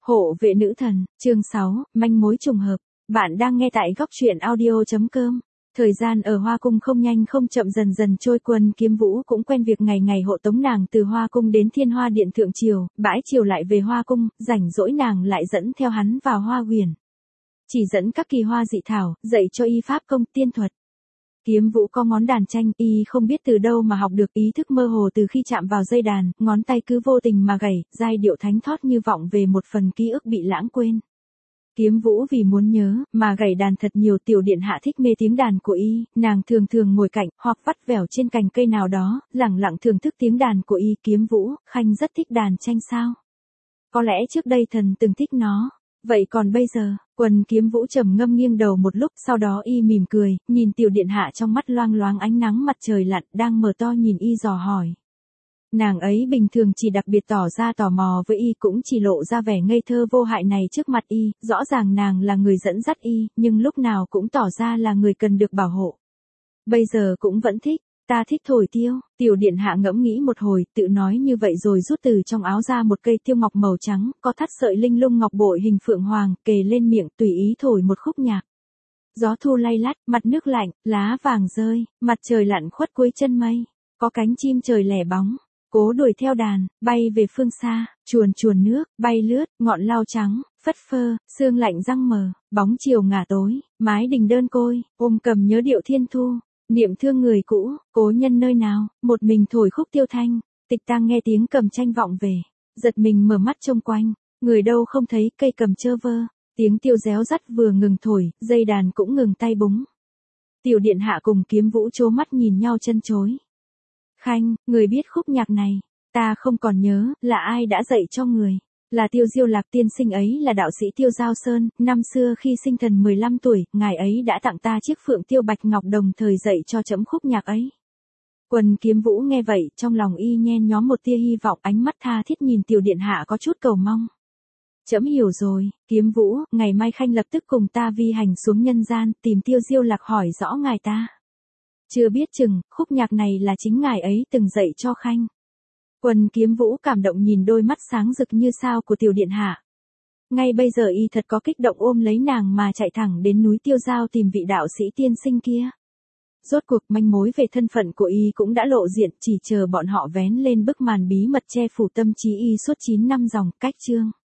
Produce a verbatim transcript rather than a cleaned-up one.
Hộ vệ nữ thần, chương sáu, manh mối trùng hợp. Bạn đang nghe tại góc truyện audio.com. Thời gian ở Hoa Cung không nhanh không chậm dần dần trôi, Quân Kiếm Vũ cũng quen việc ngày ngày hộ tống nàng từ Hoa Cung đến Thiên Hoa Điện thượng triều, bãi triều lại về Hoa Cung, rảnh rỗi nàng lại dẫn theo hắn vào Hoa Huyền. Chỉ dẫn các kỳ hoa dị thảo, dạy cho y pháp công tiên thuật. Kiếm Vũ có ngón đàn tranh, y không biết từ đâu mà học được, ý thức mơ hồ từ khi chạm vào dây đàn, ngón tay cứ vô tình mà gảy, giai điệu thánh thót như vọng về một phần ký ức bị lãng quên. Kiếm Vũ vì muốn nhớ, mà gảy đàn thật nhiều. Tiểu điện hạ thích mê tiếng đàn của y, nàng thường thường ngồi cạnh, hoặc vắt vẻo trên cành cây nào đó, lẳng lặng thưởng thức tiếng đàn của y. Kiếm Vũ, Khanh rất thích đàn tranh sao? Có lẽ trước đây thần từng thích nó. Vậy còn bây giờ? Quân Kiếm Vũ trầm ngâm nghiêng đầu một lúc, sau đó y mỉm cười, nhìn tiểu điện hạ trong mắt loang loáng ánh nắng mặt trời lặn, đang mở to nhìn y dò hỏi. Nàng ấy bình thường chỉ đặc biệt tỏ ra tò mò với y, cũng chỉ lộ ra vẻ ngây thơ vô hại này trước mặt y, rõ ràng nàng là người dẫn dắt y, nhưng lúc nào cũng tỏ ra là người cần được bảo hộ. Bây giờ cũng vẫn thích. Ta thích thổi tiêu. Tiểu điện hạ ngẫm nghĩ một hồi, tự nói như vậy rồi rút từ trong áo ra một cây tiêu ngọc màu trắng, có thắt sợi linh lung ngọc bội hình phượng hoàng, kề lên miệng, tùy ý thổi một khúc nhạc. Gió thu lay lắt, mặt nước lạnh, lá vàng rơi, mặt trời lặn khuất cuối chân mây, có cánh chim trời lẻ bóng, cố đuổi theo đàn, bay về phương xa, chuồn chuồn nước, bay lướt, ngọn lau trắng, phất phơ, sương lạnh răng mờ, bóng chiều ngả tối, mái đình đơn côi, ôm cầm nhớ điệu thiên thu. Niệm thương người cũ, cố nhân nơi nào, một mình thổi khúc tiêu thanh, tịch tang nghe tiếng cầm tranh vọng về, giật mình mở mắt trông quanh, người đâu không thấy, cây cầm trơ vơ, tiếng tiêu réo rắt vừa ngừng thổi, dây đàn cũng ngừng tay búng. Tiểu điện hạ cùng Kiếm Vũ trố mắt nhìn nhau chân chối. Khanh, người biết khúc nhạc này, ta không còn nhớ, là ai đã dạy cho người. Là Tiêu Diêu Lạc tiên sinh ấy, là đạo sĩ Tiêu Giao Sơn, năm xưa khi sinh thần mười lăm tuổi, ngài ấy đã tặng ta chiếc phượng tiêu bạch ngọc, đồng thời dạy cho trẫm khúc nhạc ấy. Quân Kiếm Vũ nghe vậy, trong lòng y nhen nhóm một tia hy vọng, ánh mắt tha thiết nhìn tiểu điện hạ có chút cầu mong. Trẫm hiểu rồi, Kiếm Vũ, ngày mai Khanh lập tức cùng ta vi hành xuống nhân gian, tìm Tiêu Diêu Lạc hỏi rõ ngài ta. Chưa biết chừng, khúc nhạc này là chính ngài ấy từng dạy cho Khanh. Quân Kiếm Vũ cảm động nhìn đôi mắt sáng rực như sao của tiểu điện hạ. Ngay bây giờ y thật có kích động, ôm lấy nàng mà chạy thẳng đến núi Tiêu Giao tìm vị đạo sĩ tiên sinh kia. Rốt cuộc manh mối về thân phận của y cũng đã lộ diện, chỉ chờ bọn họ vén lên bức màn bí mật che phủ tâm trí y suốt chín năm dòng. Cách chương